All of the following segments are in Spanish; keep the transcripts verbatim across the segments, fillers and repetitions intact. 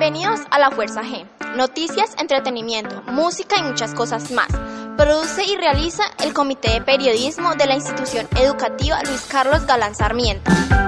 Bienvenidos a La Fuerza G. Noticias, entretenimiento, música y muchas cosas más. Produce y realiza el Comité de Periodismo de la Institución Educativa Luis Carlos Galán Sarmiento.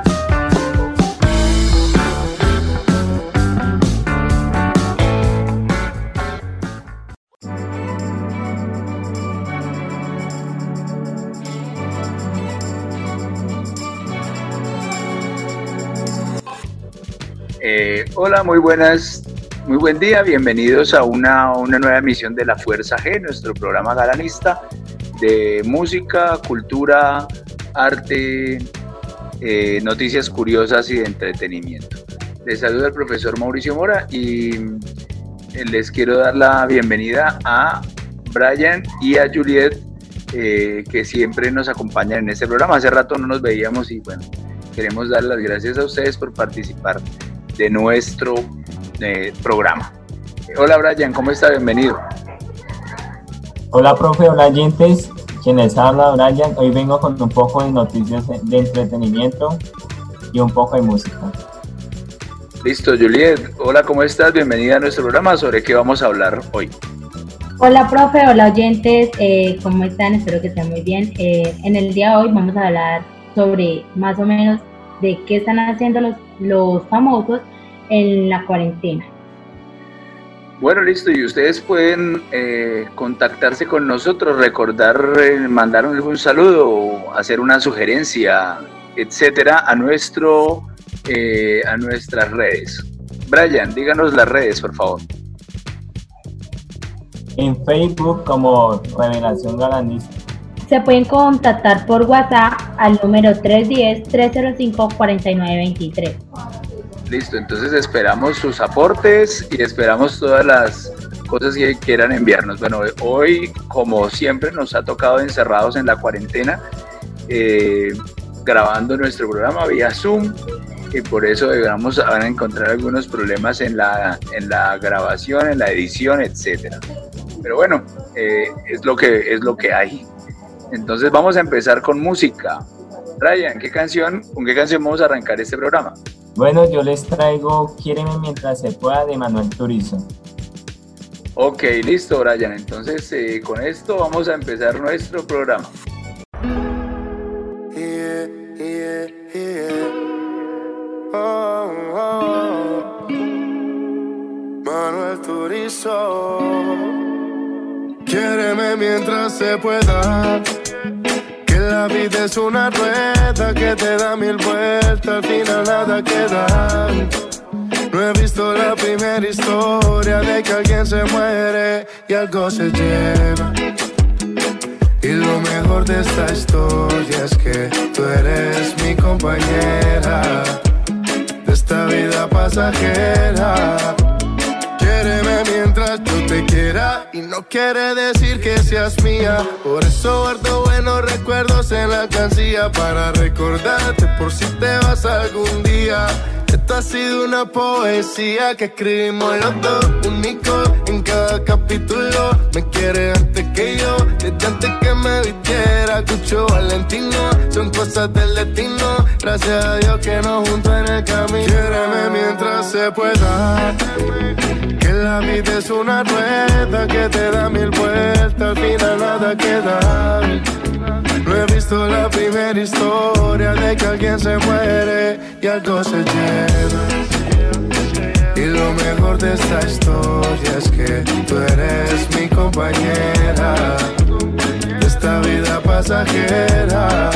Eh, hola, muy buenas, muy buen día, bienvenidos a una, una nueva emisión de La Fuerza G, nuestro programa galanista de música, cultura, arte, eh, noticias curiosas y de entretenimiento. Les saluda el profesor Mauricio Mora y les quiero dar la bienvenida a Brian y a Juliet, eh, que siempre nos acompañan en este programa. Hace rato no nos veíamos y bueno, queremos dar las gracias a ustedes por participar de nuestro eh, programa. Hola Brian, ¿cómo está? Bienvenido. Hola profe, hola oyentes, quienes habla Brian. Hoy vengo con un poco de noticias de entretenimiento y un poco de música. Listo, Juliet, hola, ¿cómo estás? Bienvenida a nuestro programa. ¿Sobre qué vamos a hablar hoy? Hola profe, hola oyentes, eh, ¿cómo están? Espero que estén muy bien. Eh, en el día de hoy vamos a hablar sobre más o menos de qué están haciendo los, los famosos en la cuarentena. Bueno, listo, y ustedes pueden eh, contactarse con nosotros, recordar, eh, mandar algún saludo o hacer una sugerencia, etcétera, a nuestro eh, a nuestras redes. Brian, díganos las redes, por favor. En Facebook como Revelación Galanista. Se pueden contactar por WhatsApp al número tres uno cero, tres cero cinco, cuatro nueve dos tres. Listo, entonces esperamos sus aportes y esperamos todas las cosas que quieran enviarnos. Bueno, hoy, como siempre, nos ha tocado encerrados en la cuarentena, eh, grabando nuestro programa vía Zoom, y por eso vamos a encontrar algunos problemas en la, en la grabación, en la edición, etcétera. Pero bueno, eh, es lo que, es lo que hay. Entonces vamos a empezar con música. Brian, ¿qué canción, ¿con qué canción vamos a arrancar este programa? Bueno, yo les traigo Quiéreme Mientras Se Pueda de Manuel Turizo. Ok, listo, Brian. Entonces eh, con esto vamos a empezar nuestro programa. Yeah, yeah, yeah. Oh, oh. Manuel Turizo. Quiéreme mientras se pueda, que la vida es una rueda que te da mil vueltas, al final nada queda. No he visto la primera historia de que alguien se muere y algo se lleva. Y lo mejor de esta historia es que tú eres mi compañera de esta vida pasajera. Quiéreme mientras yo te quiera, y no quiere decir que seas mía. Por eso guardo buenos recuerdos en la cancilla, para recordarte por si te vas algún día. Esta ha sido una poesía que escribimos los dos, único en cada capítulo. Me quiere antes que yo, desde antes que me vistiera Cucho Valentino. Son cosas del destino, gracias a Dios que nos juntó en el camino. Quiéreme mientras se pueda, que la vida es una rueda que te da mil vueltas, al final nada queda. No he visto la primera historia de que alguien se muere y algo se lleva. Y lo mejor de esta historia es que tú eres mi compañera de esta vida pasajera.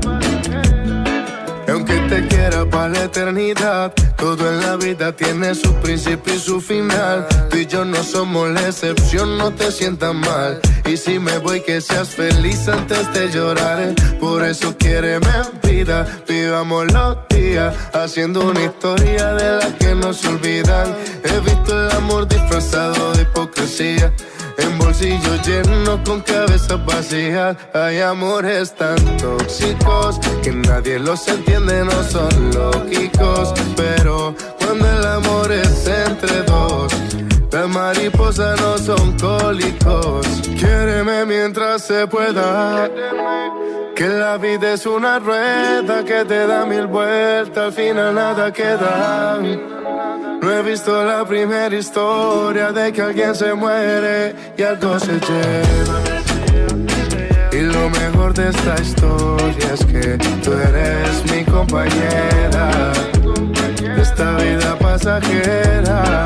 Aunque te quiera para la eternidad, todo en la vida tiene su principio y su final. Tú y yo no somos la excepción, no te sientas mal. Y si me voy, que seas feliz antes de llorar. Por eso quiéreme en vida, vivamos los días haciendo una historia de las que no se olvidan. He visto el amor disfrazado de hipocresía, en bolsillos llenos con cabezas vacías. Hay amores tan tóxicos que nadie los entiende, no son lógicos. Pero cuando el amor es entre dos, las mariposas no son cólicos. Quiéreme mientras se pueda, que la vida es una rueda que te da mil vueltas, al final nada queda. No he visto la primera historia de que alguien se muere y algo se lleva. Y lo mejor de esta historia es que tú eres mi compañera de esta vida pasajera.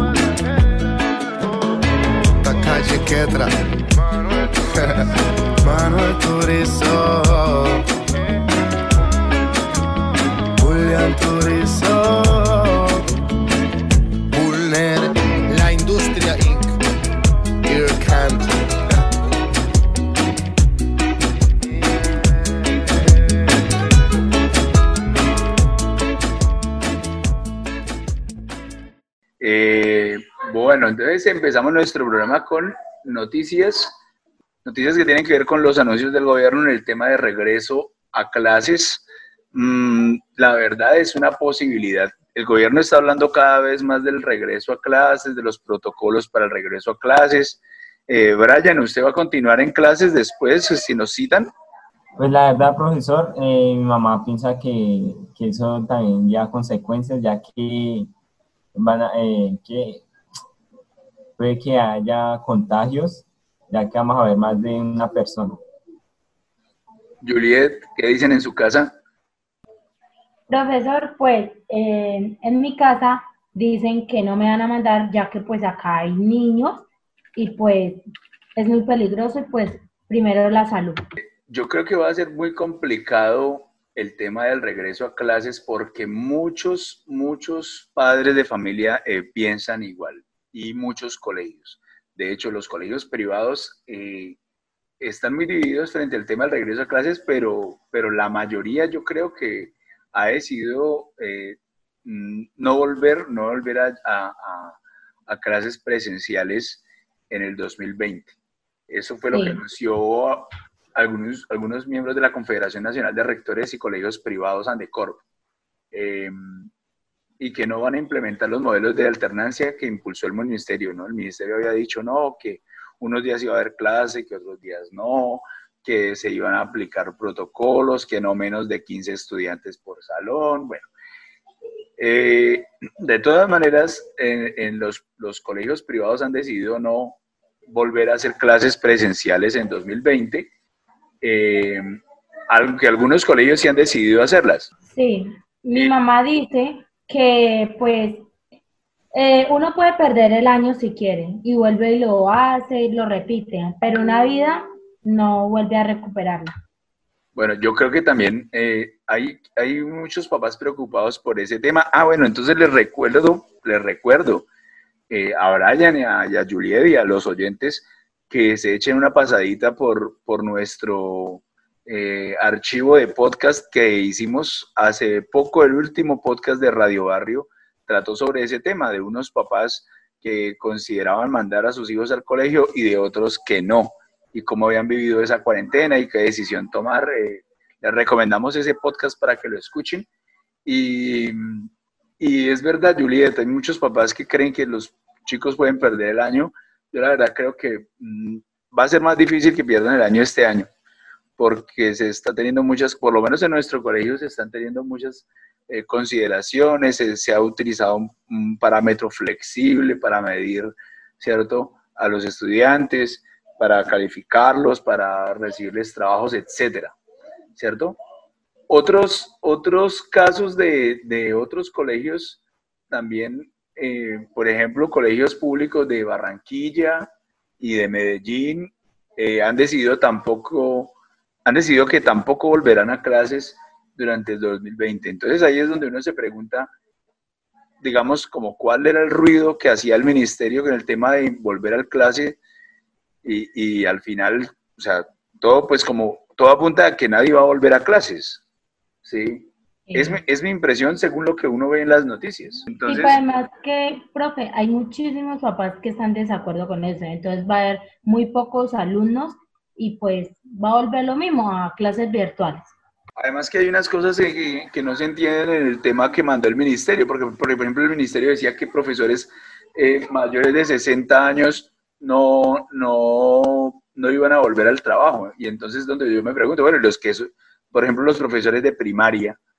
La calle Quetra, Manuel Turizo, Julián Turizo, Bulner, La Industria incorporated, Earcant. Eh, bueno, entonces empezamos nuestro programa con noticias, noticias que tienen que ver con los anuncios del gobierno en el tema de regreso a clases. Mm, la verdad es una posibilidad. El gobierno está hablando cada vez más del regreso a clases, de los protocolos para el regreso a clases. Eh, Brian, ¿usted va a continuar en clases después si nos citan? Pues la verdad, profesor, eh, mi mamá piensa que, que eso también lleva consecuencias, ya que van a, eh, que puede que haya contagios, ya que vamos a ver más de una persona. Juliet, ¿qué dicen en su casa? Profesor, pues eh, en mi casa dicen que no me van a mandar, ya que pues acá hay niños y pues es muy peligroso y pues primero la salud. Yo creo que va a ser muy complicado el tema del regreso a clases porque muchos, muchos padres de familia eh, piensan igual y muchos colegios. De hecho, los colegios privados eh, están muy divididos frente al tema del regreso a clases, pero, pero la mayoría yo creo que ha decidido eh, no volver, no volver a, a, a clases presenciales en el dos mil veinte. Eso fue lo sí. que anunció algunos, algunos miembros de la Confederación Nacional de Rectores y Colegios Privados, Andecorp, eh, y que no van a implementar los modelos de alternancia que impulsó el ministerio, ¿no? El ministerio había dicho, no, que unos días iba a haber clase, que otros días no, que se iban a aplicar protocolos, que no menos de quince estudiantes por salón. Bueno, eh, de todas maneras, en, en los, los colegios privados han decidido no volver a hacer clases presenciales en dos mil veinte, eh, aunque algunos colegios sí han decidido hacerlas. Sí, mi mamá dice que pues eh, uno puede perder el año si quiere, y vuelve y lo hace y lo repite, pero una vida no vuelve a recuperarla. Bueno, yo creo que también eh, hay, hay muchos papás preocupados por ese tema. Ah, bueno, entonces les recuerdo, les recuerdo eh, a Brian y a, y a Juliet y a los oyentes que se echen una pasadita por, por nuestro eh, archivo de podcast que hicimos hace poco. El último podcast de Radio Barrio trató sobre ese tema, de unos papás que consideraban mandar a sus hijos al colegio y de otros que no, y cómo habían vivido esa cuarentena y qué decisión tomar. Eh, les recomendamos ese podcast para que lo escuchen. Y, y es verdad, Juliet, hay muchos papás que creen que los chicos pueden perder el año. Yo la verdad creo que mmm, va a ser más difícil que pierdan el año este año, porque se está teniendo muchas, por lo menos en nuestro colegio se están teniendo muchas eh, consideraciones, se, se ha utilizado un, un parámetro flexible para medir, ¿cierto?, a los estudiantes, para calificarlos, para recibirles trabajos, etcétera, ¿cierto? Otros, otros casos de, de otros colegios también, eh, por ejemplo, colegios públicos de Barranquilla y de Medellín, eh, han decidido tampoco, han decidido que tampoco volverán a clases durante el dos mil veinte. Entonces ahí es donde uno se pregunta, digamos, como cuál era el ruido que hacía el ministerio con el tema de volver a clase. Y, y al final, o sea, todo pues como, todo apunta a que nadie va a volver a clases, ¿sí? Sí. Es, mi, es mi impresión según lo que uno ve en las noticias. Entonces, y además que, profe, hay muchísimos papás que están de desacuerdo con eso, entonces va a haber muy pocos alumnos y pues va a volver lo mismo a clases virtuales. Además que hay unas cosas que, que no se entienden en el tema que mandó el ministerio, porque por ejemplo el ministerio decía que profesores eh, mayores de sesenta años no, no, no iban a volver al trabajo. Y entonces donde yo me pregunto, bueno, los que, por ejemplo, los profesores de primaria,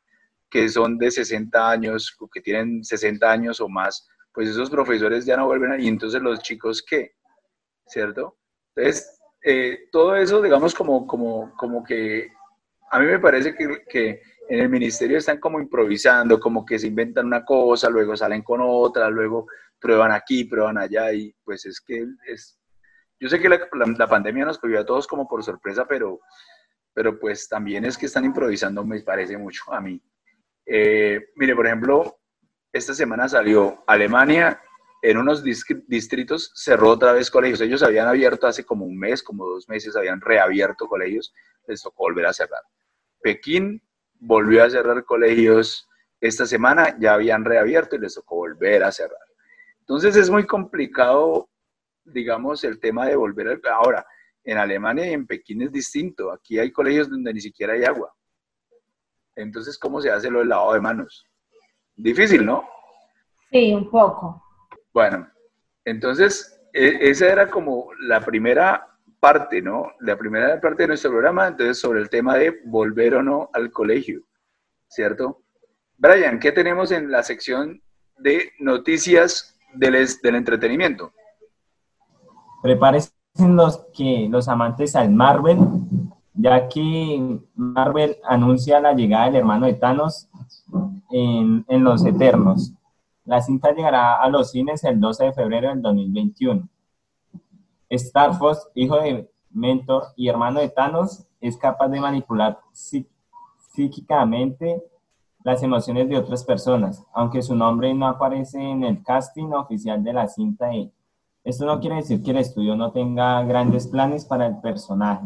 que son de sesenta años, o que tienen sesenta años o más, pues esos profesores ya no vuelven a, y entonces los chicos, ¿qué? ¿Cierto? Entonces, eh, todo eso, digamos, como, como, como que a mí me parece que, que en el ministerio están como improvisando, como que se inventan una cosa, luego salen con otra, luego prueban aquí, prueban allá, y pues es que es... Yo sé que la, la, la pandemia nos cogió a todos como por sorpresa, pero, pero pues también es que están improvisando, me parece mucho a mí. Eh, mire, por ejemplo, esta semana salió Alemania, en unos distritos cerró otra vez colegios. Ellos habían abierto hace como un mes, como dos meses, habían reabierto colegios, les tocó volver a cerrar. Pekín volvió a cerrar colegios esta semana, ya habían reabierto y les tocó volver a cerrar. Entonces es muy complicado, digamos, el tema de volver a... Ahora, en Alemania y en Pekín es distinto. Aquí hay colegios donde ni siquiera hay agua. Entonces, ¿cómo se hace lo del lavado de manos? Difícil, ¿no? Sí, un poco. Bueno, entonces, e- esa era como la primera parte, ¿no? La primera parte de nuestro programa, entonces, sobre el tema de volver o no al colegio, ¿cierto? Brian, ¿qué tenemos en la sección de noticias del, es- del entretenimiento? Prepárense los, que, los amantes al Marvel, ya que Marvel anuncia la llegada del hermano de Thanos en, en Los Eternos. La cinta llegará a los cines el doce de febrero del dos mil veintiuno. Star Fox, hijo de Mentor y hermano de Thanos, es capaz de manipular psí- psíquicamente las emociones de otras personas, aunque su nombre no aparece en el casting oficial de la cinta. De... Esto no quiere decir que el estudio no tenga grandes planes para el personaje.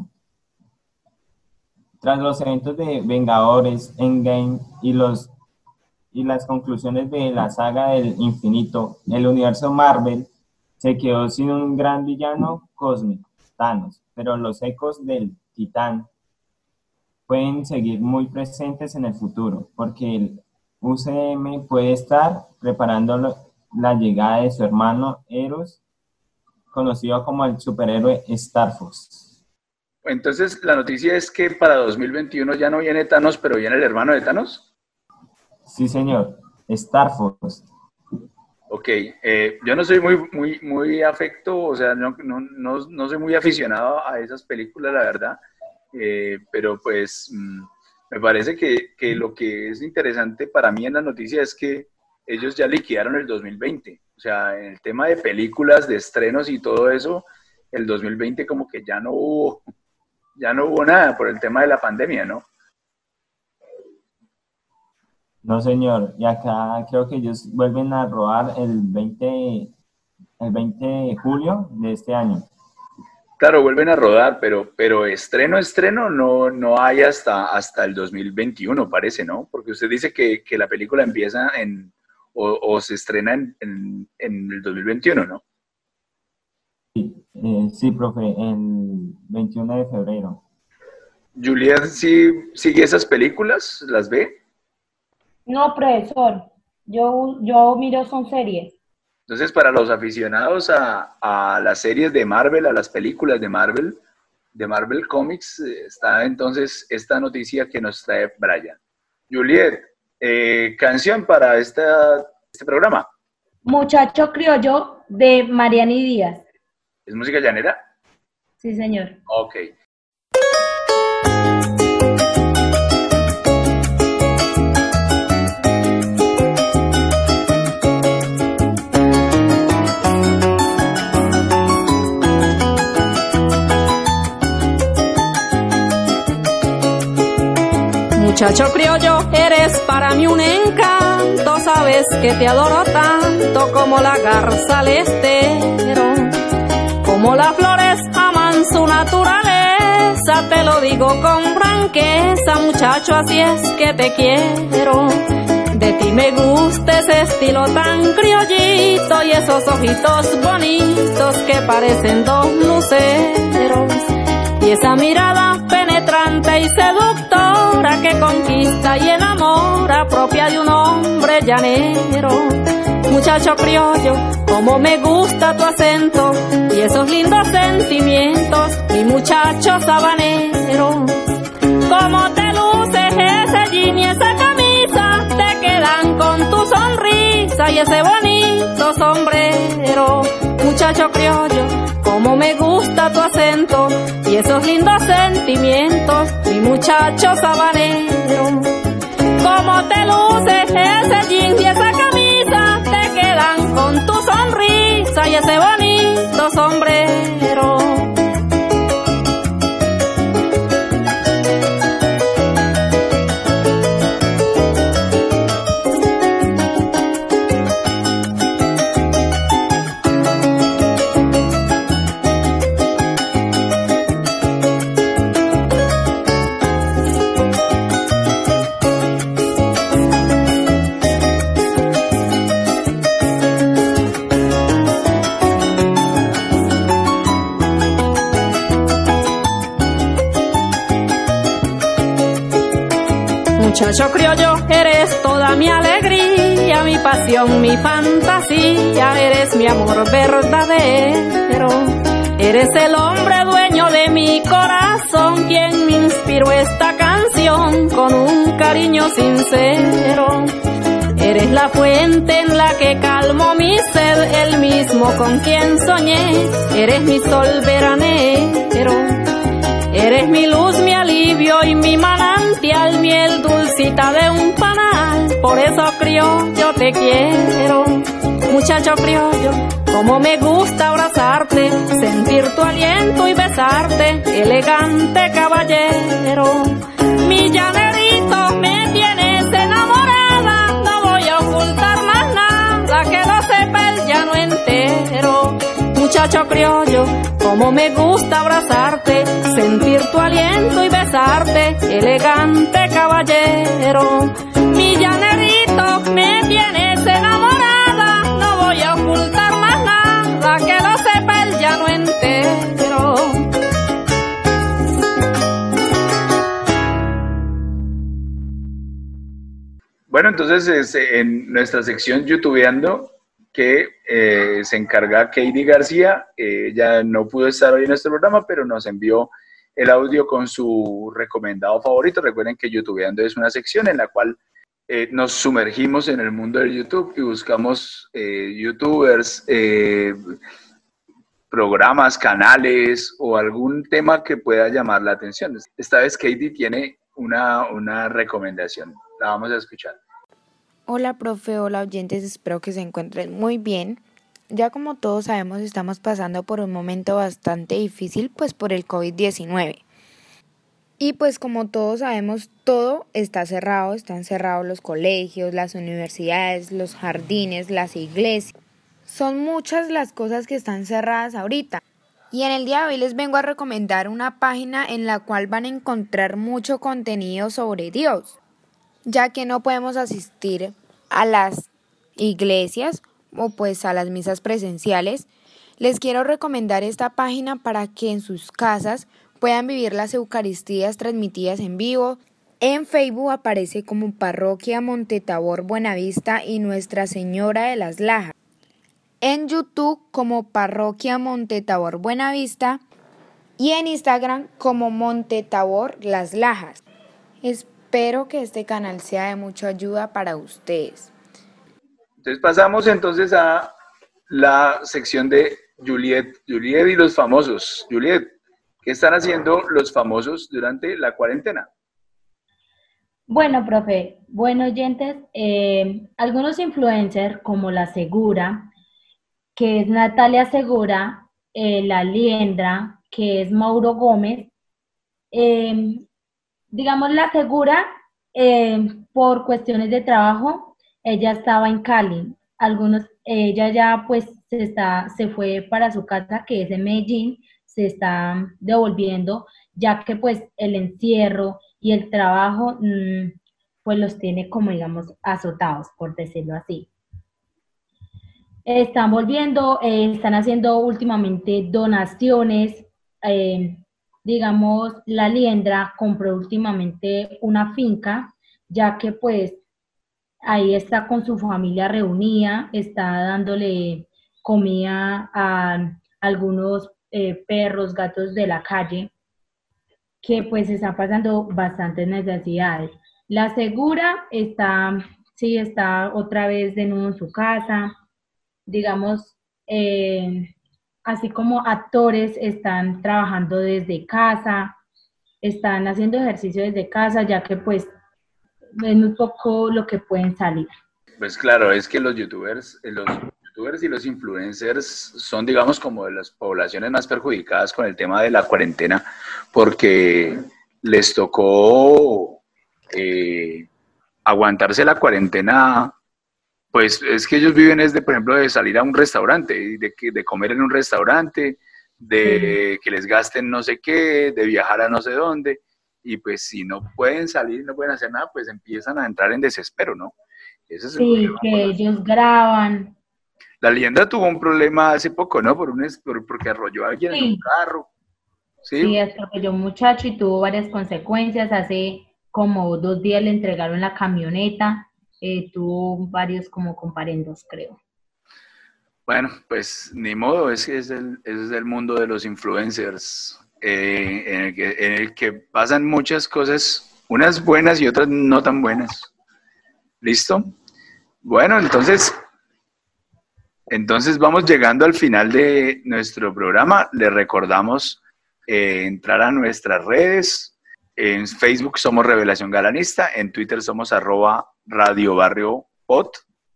Tras los eventos de Vengadores, Endgame y, los, y las conclusiones de la saga del infinito, el universo Marvel se quedó sin un gran villano cósmico, Thanos, pero los ecos del Titán pueden seguir muy presentes en el futuro, porque el U C M puede estar preparando lo, la llegada de su hermano Eros, conocido como el superhéroe Star Fox. Entonces, la noticia es que para dos mil veintiuno ya no viene Thanos, pero viene el hermano de Thanos. Sí, señor, Star Fox. Ok, eh, yo no soy muy, muy, muy afecto, o sea, no, no, no, no soy muy aficionado a esas películas, la verdad, eh, pero pues mmm, me parece que, que lo que es interesante para mí en la noticia es que ellos ya liquidaron el dos mil veinte, o sea, en el tema de películas, de estrenos y todo eso, el dos mil veinte como que ya no hubo, ya no hubo nada por el tema de la pandemia, ¿no? No, señor, y acá creo que ellos vuelven a rodar el veinte, el veinte de julio de este año. Claro, vuelven a rodar, pero, pero estreno, estreno no, no hay hasta, hasta el dos mil veintiuno, parece, ¿no? Porque usted dice que, que la película empieza en, o, o se estrena en, en, en el dos mil veintiuno, ¿no? Sí, eh, sí, profe, el veintiuno de febrero. ¿Juliet sí sigue esas películas? ¿Las ve? No, profesor, yo, yo miro son series. Entonces, para los aficionados a, a las series de Marvel, a las películas de Marvel, de Marvel Comics, está entonces esta noticia que nos trae Brian. Juliet, eh, canción para esta, este programa. Muchacho criollo de Mariani Díaz. ¿Es música llanera? Sí, señor. Ok. Muchacho criollo, eres para mí un encanto, sabes que te adoro tanto como la garza al estero, como las flores aman su naturaleza, te lo digo con franqueza, muchacho, así es que te quiero. De ti me gusta ese estilo tan criollito y esos ojitos bonitos que parecen dos luceros. Y esa mirada penetrante y seductora que conquista y enamora, propia de un hombre llanero. Muchacho criollo, como me gusta tu acento y esos lindos sentimientos, mi muchacho sabanero. Como te luces ese jean y esa camisa, quedan con tu sonrisa y ese bonito sombrero. Muchacho criollo, como me gusta tu acento y esos lindos sentimientos, mi muchacho sabanero. Como te luces ese jean y esa camisa, te quedan con tu sonrisa y ese bonito sombrero. Muchacho criollo, eres toda mi alegría, mi pasión, mi fantasía, eres mi amor verdadero. Eres el hombre dueño de mi corazón, quien me inspiró esta canción con un cariño sincero. Eres la fuente en la que calmo mi sed, el mismo con quien soñé, eres mi sol veranero. Eres mi luz, mi alivio y mi manantial, miel dulcita de un panal, por eso criollo te quiero. Muchacho criollo, como me gusta abrazarte, sentir tu aliento y besarte, elegante caballero. Mi llanerito, me tienes enamorada, no voy a ocultar más nada, que lo sepa el llano entero. Muchacho criollo, como me gusta abrazarte, sentir tu aliento y besarte, elegante caballero. Mi llanerito, me tienes enamorada, no voy a ocultar más nada, que lo sepa el llano entero. Bueno, entonces es, en nuestra sección YouTubeando, que eh, se encarga Katie García, eh, ella no pudo estar hoy en nuestro programa, pero nos envió el audio con su recomendado favorito. Recuerden que YouTubeando es una sección en la cual eh, nos sumergimos en el mundo del YouTube y buscamos eh, youtubers, eh, programas, canales o algún tema que pueda llamar la atención. Esta vez Katie tiene una, una recomendación, la vamos a escuchar. Hola profe, hola oyentes, espero que se encuentren muy bien. Ya como todos sabemos, estamos pasando por un momento bastante difícil, pues por el COVID diecinueve. Y pues como todos sabemos, todo está cerrado, están cerrados los colegios, las universidades, los jardines, las iglesias. Son muchas las cosas que están cerradas ahorita. Y en el día de hoy les vengo a recomendar una página en la cual van a encontrar mucho contenido sobre Dios, ya que no podemos asistir a las iglesias o pues a las misas presenciales. Les quiero recomendar esta página para que en sus casas puedan vivir las Eucaristías transmitidas en vivo. En Facebook aparece como Parroquia Montetabor Buenavista y Nuestra Señora de las Lajas. En YouTube como Parroquia Montetabor Buenavista y en Instagram como Montetabor Las Lajas. Espero que este canal sea de mucha ayuda para ustedes. Entonces pasamos entonces a la sección de Juliet, Juliet y los famosos. Juliet, ¿qué están haciendo los famosos durante la cuarentena? Bueno, profe, bueno, oyentes, eh, algunos influencers como La Segura, que es Natalia Segura, eh, La Liendra, que es Mauro Gómez, eh, digamos La Segura, eh, por cuestiones de trabajo, ella estaba en Cali. Algunos, ella ya pues se, está, se fue para su casa, que es en Medellín, se está devolviendo, ya que pues el encierro y el trabajo mmm, pues los tiene como digamos azotados, por decirlo así. Están volviendo, eh, están haciendo últimamente donaciones, eh, digamos, La Liendra compró últimamente una finca, ya que pues ahí está con su familia reunida, está dándole comida a algunos eh, perros, gatos de la calle, que pues están pasando bastantes necesidades. La Segura está sí, está otra vez de nuevo en su casa, digamos, eh, así como actores están trabajando desde casa, están haciendo ejercicio desde casa, ya que pues es muy poco lo que pueden salir. Pues claro, es que los youtubers, eh, los youtubers y los influencers son, digamos, como de las poblaciones más perjudicadas con el tema de la cuarentena, porque les tocó eh, aguantarse la cuarentena. Pues es que ellos viven es de, por ejemplo, de salir a un restaurante, de, de comer en un restaurante, de sí. que les gasten no sé qué, de viajar a no sé dónde, y pues si no pueden salir, no pueden hacer nada, pues empiezan a entrar en desespero, ¿no? Ese es sí, que ellos graban. La Leyenda tuvo un problema hace poco, ¿no? Por un, por, porque arrolló a alguien sí. en un carro. Sí, sí atropelló un muchacho y tuvo varias consecuencias. Hace como dos días le entregaron la camioneta. Eh, tuvo varios como comparendos, creo. Bueno, pues ni modo, es que es el, es el mundo de los influencers, eh, en, el que, en el que pasan muchas cosas, unas buenas y otras no tan buenas. ¿Listo? Bueno, entonces, entonces vamos llegando al final de nuestro programa. Les recordamos eh, entrar a nuestras redes. En Facebook somos Revelación Galanista, en Twitter somos arroba Radio Barrio Pod,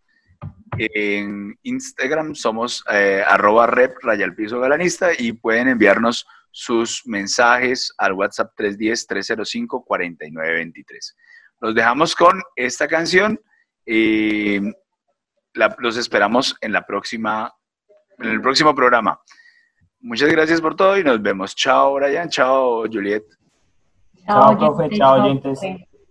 en Instagram somos eh, arroba rep rayal piso galanista y pueden enviarnos sus mensajes al WhatsApp tres uno cero, tres cero cinco, cuatro nueve dos tres. Los dejamos con esta canción y la, los esperamos en, la próxima, en el próximo programa. Muchas gracias por todo y nos vemos. Chao, Brian. Chao, Juliet. Chao, profe. Chao, oyentes.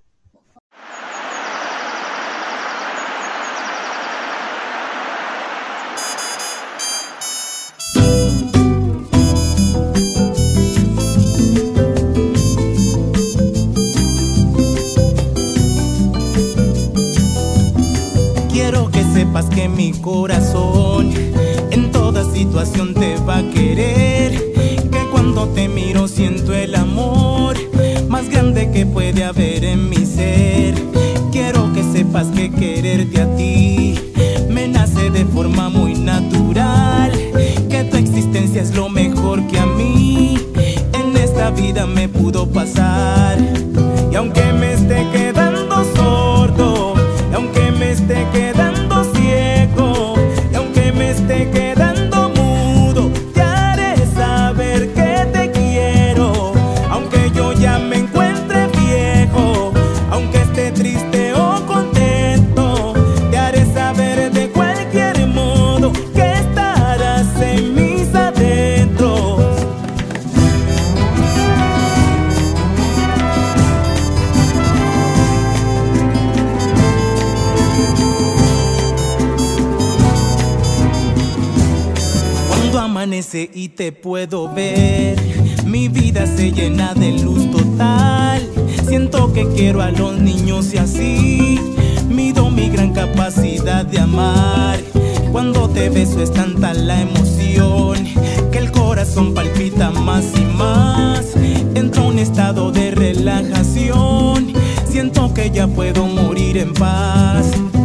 Quiero que sepas que mi corazón en toda situación te va a querer, que cuando te miro siento el amor más grande que puede haber en mi ser. Quiero que sepas que quererte a ti me nace de forma muy natural, que tu existencia es lo mejor que a mí en esta vida me pudo pasar. Y aunque me esté quedando sordo, y aunque me esté quedando ciego, y aunque me esté quedando mudo, te haré saber que te quiero. Aunque yo ya me encuentre viejo, aunque esté triste o contento, te haré saber de cualquier modo que estarás en mis adentros. Cuando amanece y te puedo ver, mi vida se llena de luz total. Siento que quiero a los niños y así mido mi gran capacidad de amar. Cuando te beso es tanta la emoción que el corazón palpita más y más. Entro a un estado de relajación, siento que ya puedo morir en paz.